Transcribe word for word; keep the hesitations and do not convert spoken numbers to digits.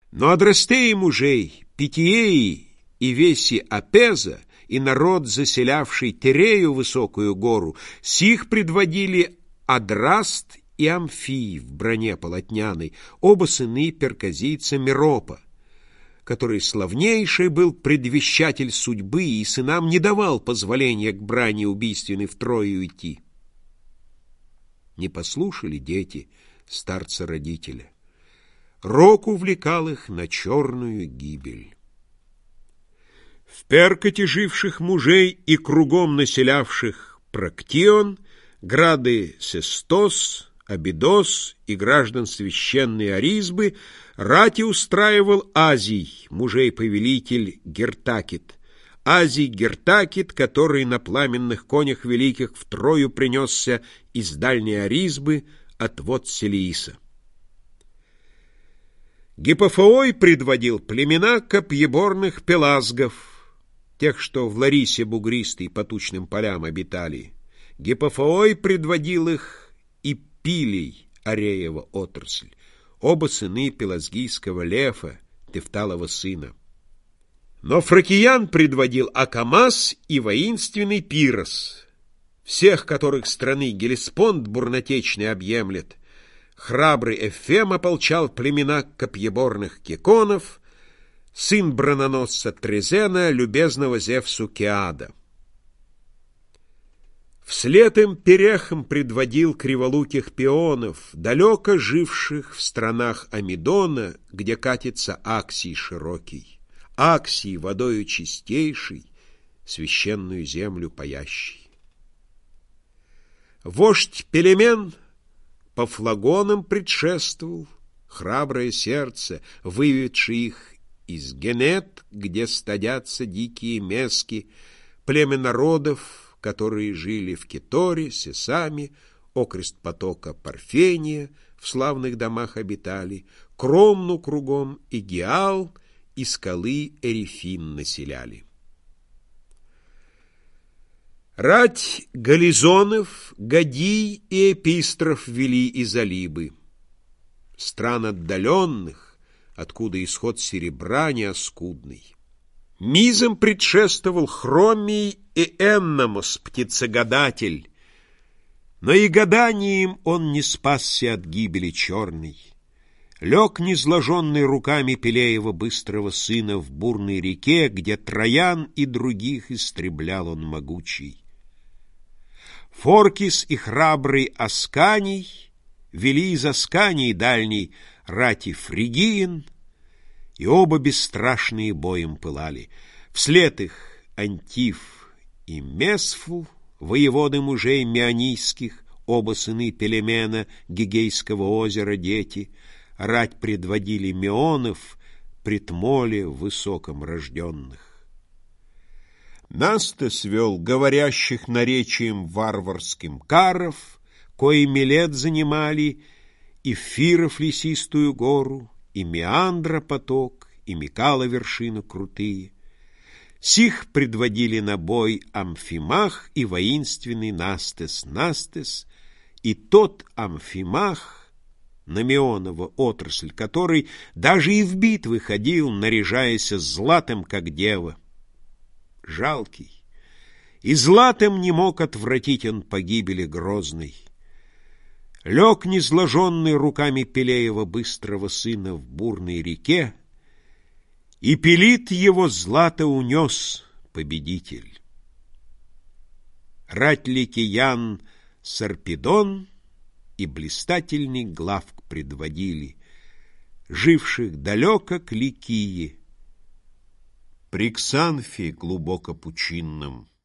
Но Адрастеи мужей, Питиеи и веси Апеза, и народ, заселявший Терею высокую гору, сих предводили Адраст и Амфий в броне полотняной, оба сыны перказийца Меропа, который славнейший был предвещатель судьбы и сынам не давал позволения к брани убийственной в Трою идти. Не послушали дети старца-родителя. Рок увлекал их на черную гибель. В Перкоте живших мужей и кругом населявших Проктион, грады Сестос, Абидос и граждан священной Аризбы рати устраивал Азий, мужей-повелитель Гертакит. Азий Гертакит, который на пламенных конях великих в Трою принесся из дальней Аризбы от вод Селииса. Гипофоой предводил племена копьеборных пелазгов, тех, что в Ларисе бугристой по тучным полям обитали. Гипофоой предводил их и Пилей, Ареева отрасль, оба сыны пелазгийского Лефа, Тефталова сына. Но Фракиян предводил Акамас и воинственный Пирос, всех которых страны Гелеспонд бурнотечный объемлет. Храбрый Эфем ополчал племена копьеборных кеконов, сын брононосца Трезена, любезного Зевсу Кеада. Вслед им Перехом предводил криволуких пионов, далеко живших в странах Амидона, где катится Аксий широкий, Аксий водою чистейший, священную землю паящий. Вождь Пелемен по флагонам предшествовал, храброе сердце, выведший их из Генет, где стадятся дикие мески, племя народов, которые жили в Кеторе, Сесаме, окрест потока Парфения, в славных домах обитали, Кромну кругом и Гиал, и скалы Эрифин населяли. Рать Гализонов, Гадий и Эпистров вели из Алибы. Стран отдаленных, откуда исход серебра неоскудный. Мизам предшествовал Хромий и Энномос, птицегадатель, но и гаданием он не спасся от гибели черной. Лег низложенный руками Пелеева быстрого сына в бурной реке, где Троян и других истреблял он могучий. Форкис и храбрый Асканий вели из Аскании дальней рати Фригиен, и оба бесстрашные боем пылали. Вслед их Антиф и Месфул, воеводы мужей меонийских, оба сыны Пелемена, Гигейского озера дети, рать предводили Меонов, пред моле высоком рожденных. Настас вел говорящих наречием варварским каров, кои Милет занимали, и Фиров лесистую гору, и Меандра поток, и Микала вершину крутые. Сих предводили на бой Амфимах и воинственный Настес Настес, и тот Амфимах, Намеонова отрасль, который даже и в битвы ходил, наряжаясь златым, как дева. Жалкий, и златым не мог отвратить он погибели грозной. Лег низложенный руками Пелеева быстрого сына в бурной реке, и Пелит его злато унес победитель. Рать Ликиян Сарпедон и блистательный Главк предводили, живших далеко к Ликии, при Ксанфе глубоко пучинном.